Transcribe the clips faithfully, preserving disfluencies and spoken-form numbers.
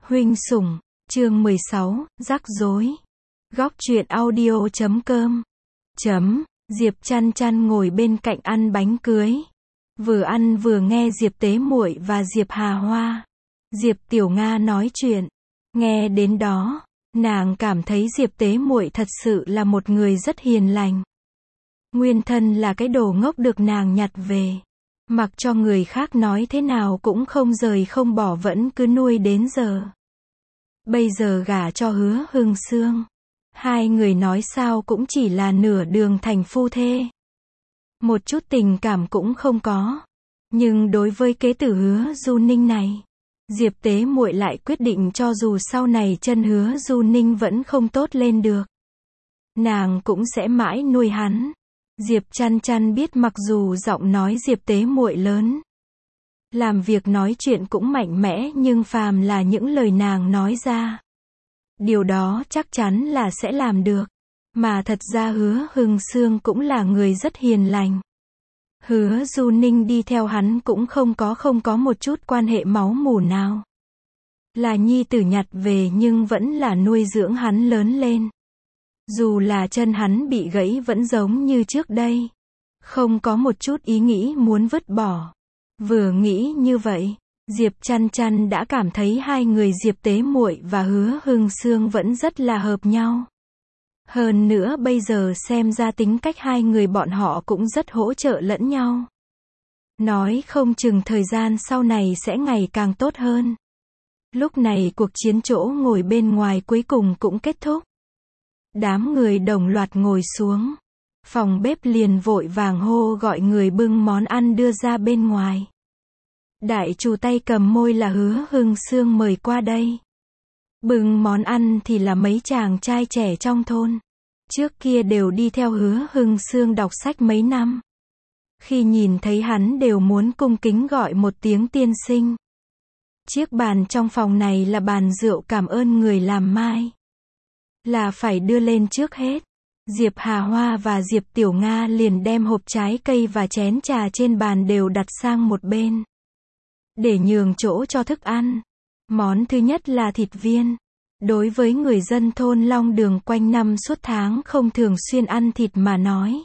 Huynh sủng, chương mười sáu, rắc rối. Góc truyện audio chấm com. Chấm, Diệp Chăn Chăn ngồi bên cạnh ăn bánh cưới. Vừa ăn vừa nghe Diệp Tế Muội và Diệp Hà Hoa, Diệp Tiểu Nga nói chuyện. Nghe đến đó, nàng cảm thấy Diệp Tế Muội thật sự là một người rất hiền lành. Nguyên thân là cái đồ ngốc được nàng nhặt về. Mặc cho người khác nói thế nào cũng không rời không bỏ, vẫn cứ nuôi đến giờ. Bây giờ gả cho Hứa Hưng Sương. Hai người nói sao cũng chỉ là nửa đường thành phu thê. Một chút tình cảm cũng không có. Nhưng đối với kế tử Hứa Du Ninh này, Diệp Tế Muội lại quyết định cho dù sau này chân Hứa Du Ninh vẫn không tốt lên được, nàng cũng sẽ mãi nuôi hắn. Diệp Chăn Chăn biết mặc dù giọng nói Diệp Tế Muội lớn, làm việc nói chuyện cũng mạnh mẽ, nhưng phàm là những lời nàng nói ra, điều đó chắc chắn là sẽ làm được. Mà thật ra Hứa Hưng Sương cũng là người rất hiền lành. Hứa Du Ninh đi theo hắn cũng không có không có một chút quan hệ máu mủ nào. Là nhi tử nhặt về nhưng vẫn là nuôi dưỡng hắn lớn lên. Dù là chân hắn bị gãy vẫn giống như trước đây. Không có một chút ý nghĩ muốn vứt bỏ. Vừa nghĩ như vậy, Diệp Chăn Chăn đã cảm thấy hai người Diệp Tế Muội và Hứa Hưng Sương vẫn rất là hợp nhau. Hơn nữa bây giờ xem ra tính cách hai người bọn họ cũng rất hỗ trợ lẫn nhau. Nói không chừng thời gian sau này sẽ ngày càng tốt hơn. Lúc này cuộc chiến chỗ ngồi bên ngoài cuối cùng cũng kết thúc. Đám người đồng loạt ngồi xuống. Phòng bếp liền vội vàng hô gọi người bưng món ăn đưa ra bên ngoài. Đại chủ tay cầm môi là Hứa Hưng Sương mời qua đây. Bưng món ăn thì là mấy chàng trai trẻ trong thôn. Trước kia đều đi theo Hứa Hưng Sương đọc sách mấy năm. Khi nhìn thấy hắn đều muốn cung kính gọi một tiếng tiên sinh. Chiếc bàn trong phòng này là bàn rượu cảm ơn người làm mai. Là phải đưa lên trước hết. Diệp Hà Hoa và Diệp Tiểu Nga liền đem hộp trái cây và chén trà trên bàn đều đặt sang một bên, để nhường chỗ cho thức ăn. Món thứ nhất là thịt viên. Đối với người dân thôn Long Đường quanh năm suốt tháng không thường xuyên ăn thịt mà nói,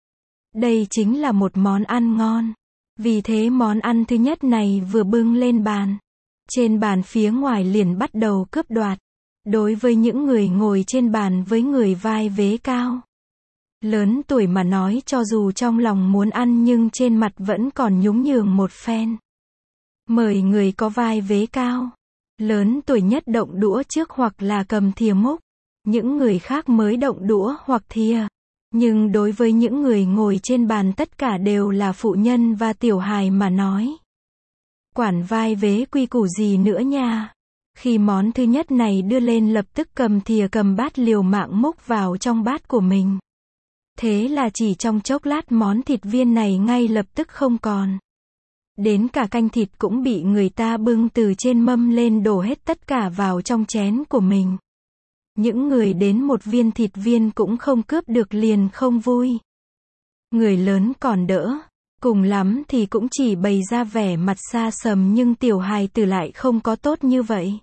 đây chính là một món ăn ngon. Vì thế món ăn thứ nhất này vừa bưng lên bàn, trên bàn phía ngoài liền bắt đầu cướp đoạt. Đối với những người ngồi trên bàn với người vai vế cao, lớn tuổi mà nói, cho dù trong lòng muốn ăn nhưng trên mặt vẫn còn nhún nhường một phen. Mời người có vai vế cao, lớn tuổi nhất động đũa trước hoặc là cầm thìa múc. Những người khác mới động đũa hoặc thìa. Nhưng đối với những người ngồi trên bàn tất cả đều là phụ nhân và tiểu hài mà nói, quản vai vế quy củ gì nữa nha. Khi món thứ nhất này đưa lên lập tức cầm thìa cầm bát liều mạng múc vào trong bát của mình. Thế là chỉ trong chốc lát món thịt viên này ngay lập tức không còn. Đến cả canh thịt cũng bị người ta bưng từ trên mâm lên đổ hết tất cả vào trong chén của mình. Những người đến một viên thịt viên cũng không cướp được liền không vui. Người lớn còn đỡ, cùng lắm thì cũng chỉ bày ra vẻ mặt xa sầm, nhưng tiểu hài tử lại không có tốt như vậy.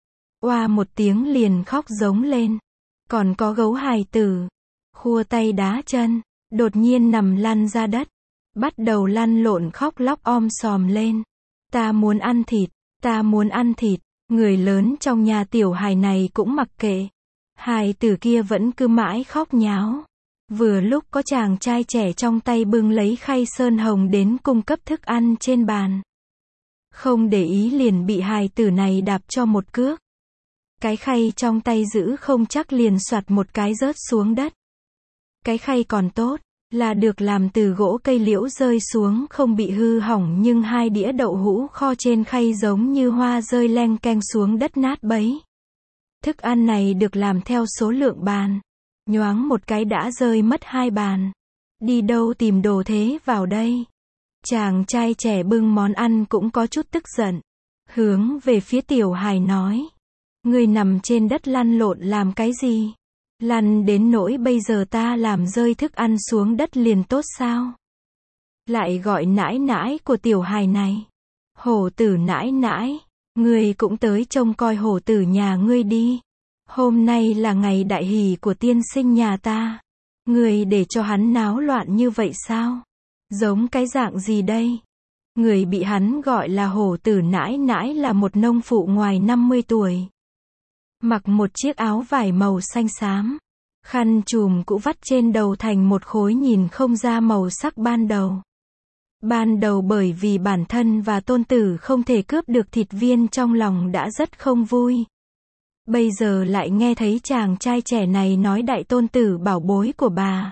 Oa một tiếng liền khóc giống lên. Còn có gấu hài tử, khua tay đá chân, đột nhiên nằm lăn ra đất, bắt đầu lăn lộn khóc lóc om sòm lên. Ta muốn ăn thịt, ta muốn ăn thịt. Người lớn trong nhà tiểu hài này cũng mặc kệ. Hài tử kia vẫn cứ mãi khóc nháo. Vừa lúc có chàng trai trẻ trong tay bưng lấy khay sơn hồng đến cung cấp thức ăn trên bàn. Không để ý liền bị hài tử này đạp cho một cước. Cái khay trong tay giữ không chắc liền soạt một cái rớt xuống đất. Cái khay còn tốt, là được làm từ gỗ cây liễu, rơi xuống không bị hư hỏng, nhưng hai đĩa đậu hũ kho trên khay giống như hoa rơi leng keng xuống đất nát bấy. Thức ăn này được làm theo số lượng bàn. Nhoáng một cái đã rơi mất hai bàn. Đi đâu tìm đồ thế vào đây? Chàng trai trẻ bưng món ăn cũng có chút tức giận. Hướng về phía tiểu hài nói. Người nằm trên đất lăn lộn làm cái gì? Lăn đến nỗi bây giờ ta làm rơi thức ăn xuống đất liền tốt sao? Lại gọi nãi nãi của tiểu hài này. Hổ tử nãi nãi. Ngươi cũng tới trông coi hổ tử nhà ngươi đi. Hôm nay là ngày đại hỷ của tiên sinh nhà ta. Ngươi để cho hắn náo loạn như vậy sao? Giống cái dạng gì đây? Người bị hắn gọi là hổ tử nãi nãi là một nông phụ ngoài năm mươi tuổi. Mặc một chiếc áo vải màu xanh xám. Khăn trùm cũ vắt trên đầu thành một khối nhìn không ra màu sắc ban đầu. Ban đầu bởi vì bản thân và tôn tử không thể cướp được thịt viên trong lòng đã rất không vui. Bây giờ lại nghe thấy chàng trai trẻ này nói đại tôn tử bảo bối của bà.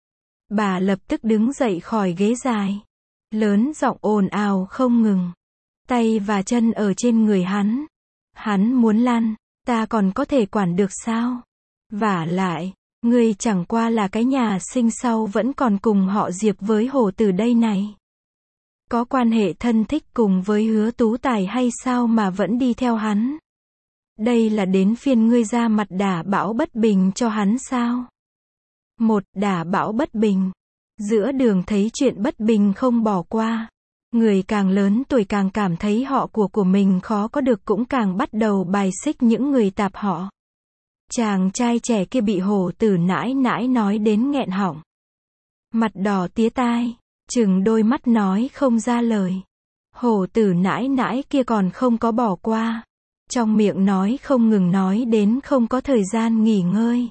Bà lập tức đứng dậy khỏi ghế dài. Lớn giọng ồn ào không ngừng. Tay và chân ở trên người hắn. Hắn muốn lăn, ta còn có thể quản được sao? Vả lại, ngươi chẳng qua là cái nhà sinh sau vẫn còn cùng họ Diệp với hổ tử đây này. Có quan hệ thân thích cùng với Hứa Tú Tài hay sao mà vẫn đi theo hắn? Đây là đến phiên ngươi ra mặt đả bão bất bình cho hắn sao? Một, đả bão bất bình. Giữa đường thấy chuyện bất bình không bỏ qua. Người càng lớn tuổi càng cảm thấy họ của của mình khó có được cũng càng bắt đầu bài xích những người tạp họ. Chàng trai trẻ kia bị hổ tử nãi nãi nói đến nghẹn họng. Mặt đỏ tía tai, chừng đôi mắt nói không ra lời. Hổ tử nãi nãi kia còn không có bỏ qua. Trong miệng nói không ngừng nói đến không có thời gian nghỉ ngơi.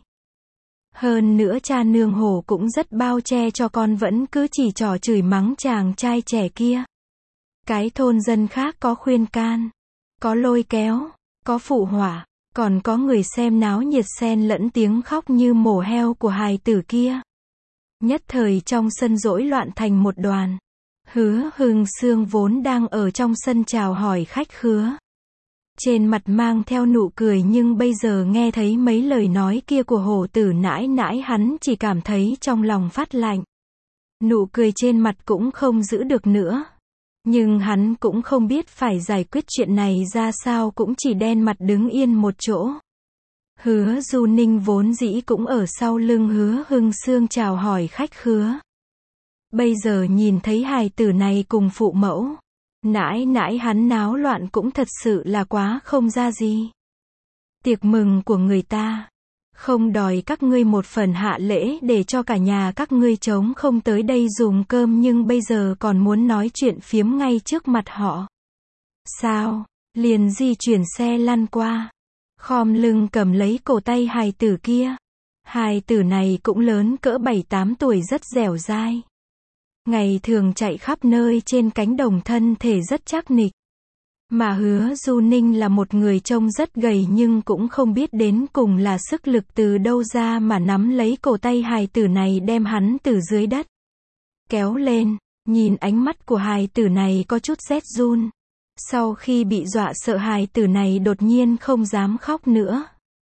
Hơn nữa cha nương hổ cũng rất bao che cho con vẫn cứ chỉ trò chửi mắng chàng trai trẻ kia. Cái thôn dân khác có khuyên can, có lôi kéo, có phụ họa, còn có người xem náo nhiệt xen lẫn tiếng khóc như mổ heo của hài tử kia. Nhất thời trong sân rỗi loạn thành một đoàn. Hứa Hưng Sương vốn đang ở trong sân chào hỏi khách khứa. Trên mặt mang theo nụ cười nhưng bây giờ nghe thấy mấy lời nói kia của hổ tử nãi nãi hắn chỉ cảm thấy trong lòng phát lạnh. Nụ cười trên mặt cũng không giữ được nữa. Nhưng hắn cũng không biết phải giải quyết chuyện này ra sao cũng chỉ đen mặt đứng yên một chỗ. Hứa Du Ninh vốn dĩ cũng ở sau lưng Hứa Hưng Sương chào hỏi khách khứa. Bây giờ nhìn thấy hài tử này cùng phụ mẫu. Nãi nãi hắn náo loạn cũng thật sự là quá không ra gì. Tiệc mừng của người ta. Không đòi các ngươi một phần hạ lễ để cho cả nhà các ngươi trống không tới đây dùng cơm nhưng bây giờ còn muốn nói chuyện phiếm ngay trước mặt họ. Sao? Liền di chuyển xe lăn qua. Khom lưng cầm lấy cổ tay hài tử kia. Hài tử này cũng lớn cỡ bảy tám tuổi rất dẻo dai. Ngày thường chạy khắp nơi trên cánh đồng thân thể rất chắc nịch. Mà Hứa Du Ninh là một người trông rất gầy nhưng cũng không biết đến cùng là sức lực từ đâu ra mà nắm lấy cổ tay hài tử này đem hắn từ dưới đất kéo lên, nhìn ánh mắt của hài tử này có chút rét run. Sau khi bị dọa sợ hài tử này đột nhiên không dám khóc nữa.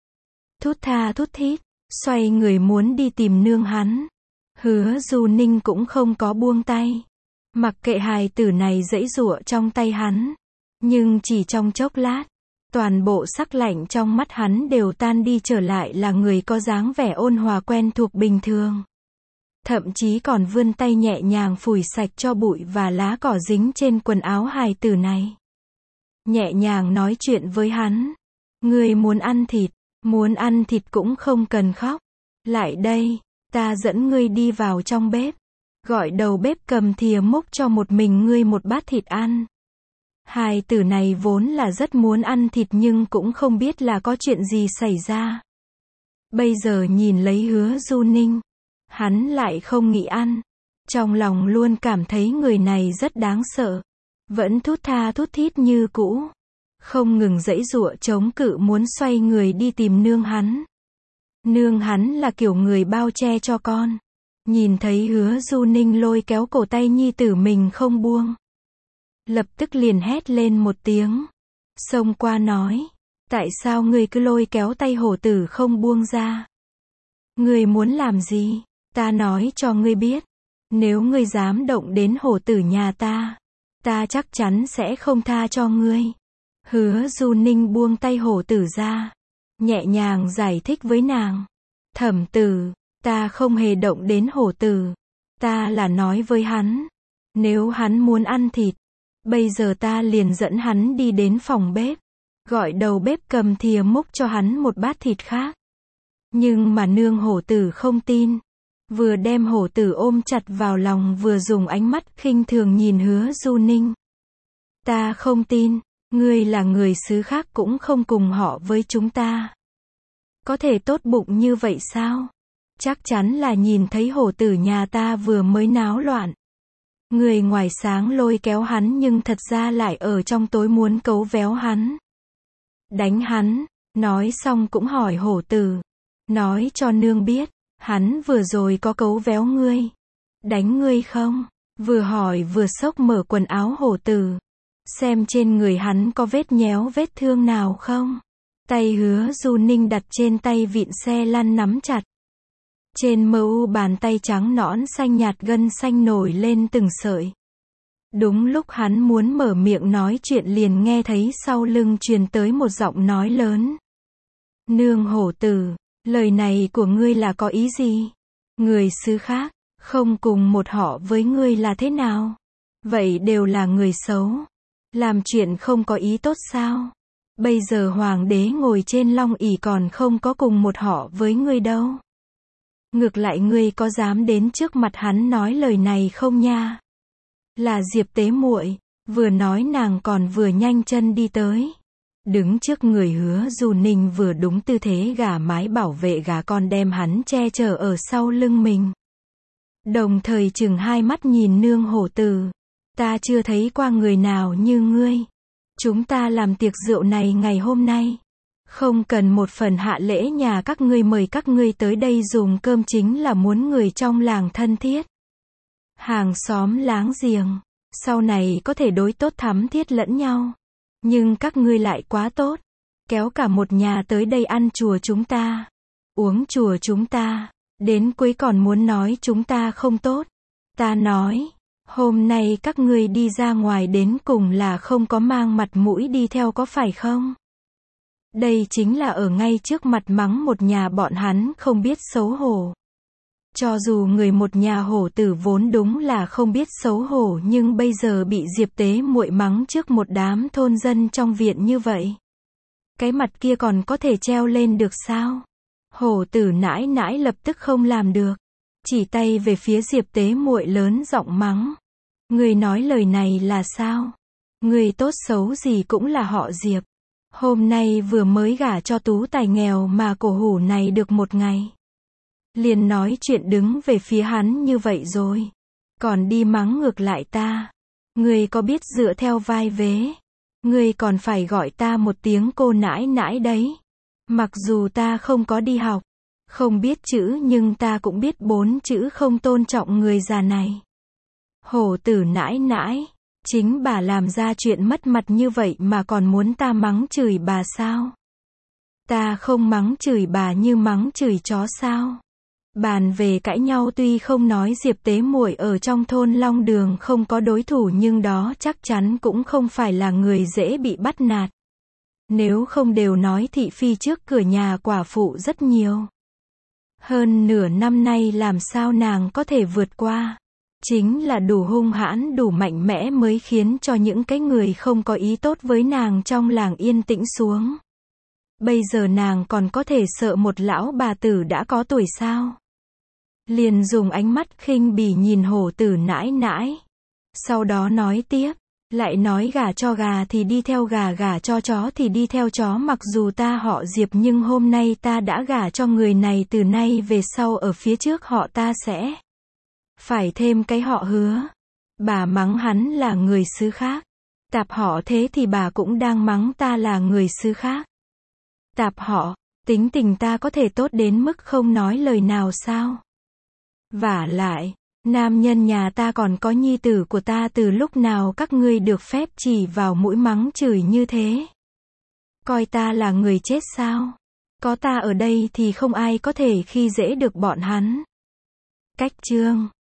Thút tha thút thít, xoay người muốn đi tìm nương hắn. Hứa Du Ninh cũng không có buông tay. Mặc kệ hài tử này giãy giụa trong tay hắn. Nhưng chỉ trong chốc lát, toàn bộ sắc lạnh trong mắt hắn đều tan đi trở lại là người có dáng vẻ ôn hòa quen thuộc bình thường. Thậm chí còn vươn tay nhẹ nhàng phủi sạch cho bụi và lá cỏ dính trên quần áo hài tử này. Nhẹ nhàng nói chuyện với hắn. Ngươi muốn ăn thịt, muốn ăn thịt cũng không cần khóc. Lại đây, ta dẫn ngươi đi vào trong bếp. Gọi đầu bếp cầm thìa múc cho một mình ngươi một bát thịt ăn. Hài tử này vốn là rất muốn ăn thịt nhưng cũng không biết là có chuyện gì xảy ra. Bây giờ nhìn lấy Hứa Du Ninh, hắn lại không nghĩ ăn. Trong lòng luôn cảm thấy người này rất đáng sợ. Vẫn thút tha thút thít như cũ. Không ngừng giãy giụa chống cự muốn xoay người đi tìm nương hắn. Nương hắn là kiểu người bao che cho con. Nhìn thấy Hứa Du Ninh lôi kéo cổ tay nhi tử mình không buông. Lập tức liền hét lên một tiếng. Xông qua nói. Tại sao ngươi cứ lôi kéo tay hổ tử không buông ra? Ngươi muốn làm gì? Ta nói cho ngươi biết. Nếu ngươi dám động đến hổ tử nhà ta, ta chắc chắn sẽ không tha cho ngươi. Hứa Du Ninh buông tay hổ tử ra. Nhẹ nhàng giải thích với nàng. Thẩm tử, ta không hề động đến hổ tử. Ta là nói với hắn. Nếu hắn muốn ăn thịt, Bây giờ ta liền dẫn hắn đi đến phòng bếp, gọi đầu bếp cầm thìa múc cho hắn một bát thịt khác. Nhưng mà nương hổ tử không tin. Vừa đem hổ tử ôm chặt vào lòng vừa dùng ánh mắt khinh thường nhìn Hứa Du Ninh. Ta không tin, ngươi là người xứ khác cũng không cùng họ với chúng ta. Có thể tốt bụng như vậy sao? Chắc chắn là nhìn thấy hổ tử nhà ta vừa mới náo loạn. Người ngoài sáng lôi kéo hắn nhưng thật ra lại ở trong tối muốn cấu véo hắn. Đánh hắn, nói xong cũng hỏi hổ tử. Nói cho nương biết, hắn vừa rồi có cấu véo ngươi. Đánh ngươi không? Vừa hỏi vừa xốc mở quần áo hổ tử. Xem trên người hắn có vết nhéo vết thương nào không? Tay Hứa Du Ninh đặt trên tay vịn xe lăn nắm chặt. Trên mờ u bàn tay trắng nõn xanh nhạt gân xanh nổi lên từng sợi. Đúng lúc hắn muốn mở miệng nói chuyện liền nghe thấy sau lưng truyền tới một giọng nói lớn. Nương hổ tử, lời này của ngươi là có ý gì? Người xứ khác, không cùng một họ với ngươi là thế nào? Vậy đều là người xấu. Làm chuyện không có ý tốt sao? Bây giờ hoàng đế ngồi trên long ỷ còn không có cùng một họ với ngươi đâu. Ngược lại ngươi có dám đến trước mặt hắn nói lời này không nha? Là Diệp Tế muội. Vừa nói nàng còn vừa nhanh chân đi tới. Đứng trước người Hứa Du Ninh vừa đúng tư thế gà mái bảo vệ gà con đem hắn che chở ở sau lưng mình. Đồng thời chừng hai mắt nhìn nương hổ tử. Ta chưa thấy qua người nào như ngươi. Chúng ta làm tiệc rượu này ngày hôm nay. Không cần một phần hạ lễ nhà các ngươi mời các ngươi tới đây dùng cơm chính là muốn người trong làng thân thiết. Hàng xóm láng giềng. Sau này có thể đối tốt thắm thiết lẫn nhau. Nhưng các ngươi lại quá tốt. Kéo cả một nhà tới đây ăn chùa chúng ta. Uống chùa chúng ta. Đến cuối còn muốn nói chúng ta không tốt. Ta nói. Hôm nay các ngươi đi ra ngoài đến cùng là không có mang mặt mũi đi theo có phải không? Đây chính là ở ngay trước mặt mắng một nhà bọn hắn không biết xấu hổ. Cho dù người một nhà hổ tử vốn đúng là không biết xấu hổ nhưng bây giờ bị Diệp Tế muội mắng trước một đám thôn dân trong viện như vậy. Cái mặt kia còn có thể treo lên được sao? Hổ tử nãi nãi lập tức không làm được. Chỉ tay về phía Diệp Tế muội lớn giọng mắng. Người nói lời này là sao? Người tốt xấu gì cũng là họ Diệp. Hôm nay vừa mới gả cho tú tài nghèo mà cổ hủ này được một ngày. Liền nói chuyện đứng về phía hắn như vậy rồi. Còn đi mắng ngược lại ta. Người có biết dựa theo vai vế. Người còn phải gọi ta một tiếng cô nãi nãi đấy. Mặc dù ta không có đi học. Không biết chữ nhưng ta cũng biết bốn chữ không tôn trọng người già này. Hổ tử nãi nãi. Chính bà làm ra chuyện mất mặt như vậy mà còn muốn ta mắng chửi bà sao? Ta không mắng chửi bà như mắng chửi chó sao? Bàn về cãi nhau tuy không nói Diệp Tế muội ở trong thôn Long Đường không có đối thủ nhưng đó chắc chắn cũng không phải là người dễ bị bắt nạt. Nếu không đều nói thị phi trước cửa nhà quả phụ rất nhiều. Hơn nửa năm nay làm sao nàng có thể vượt qua? Chính là đủ hung hãn đủ mạnh mẽ mới khiến cho những cái người không có ý tốt với nàng trong làng yên tĩnh xuống. Bây giờ nàng còn có thể sợ một lão bà tử đã có tuổi sao? Liền dùng ánh mắt khinh bỉ nhìn hổ tử nãi nãi. Sau đó nói tiếp, lại nói gả cho gà thì đi theo gà, gả cho chó thì đi theo chó, mặc dù ta họ Diệp nhưng hôm nay ta đã gả cho người này, từ nay về sau ở phía trước họ ta sẽ phải thêm cái họ Hứa. Bà mắng hắn là người xứ khác. Tạp họ thế thì bà cũng đang mắng ta là người xứ khác. Tạp họ, tính tình ta có thể tốt đến mức không nói lời nào sao? Vả lại, nam nhân nhà ta còn có nhi tử của ta, từ lúc nào các ngươi được phép chỉ vào mũi mắng chửi như thế? Coi ta là người chết sao? Có ta ở đây thì không ai có thể khi dễ được bọn hắn. Cách chương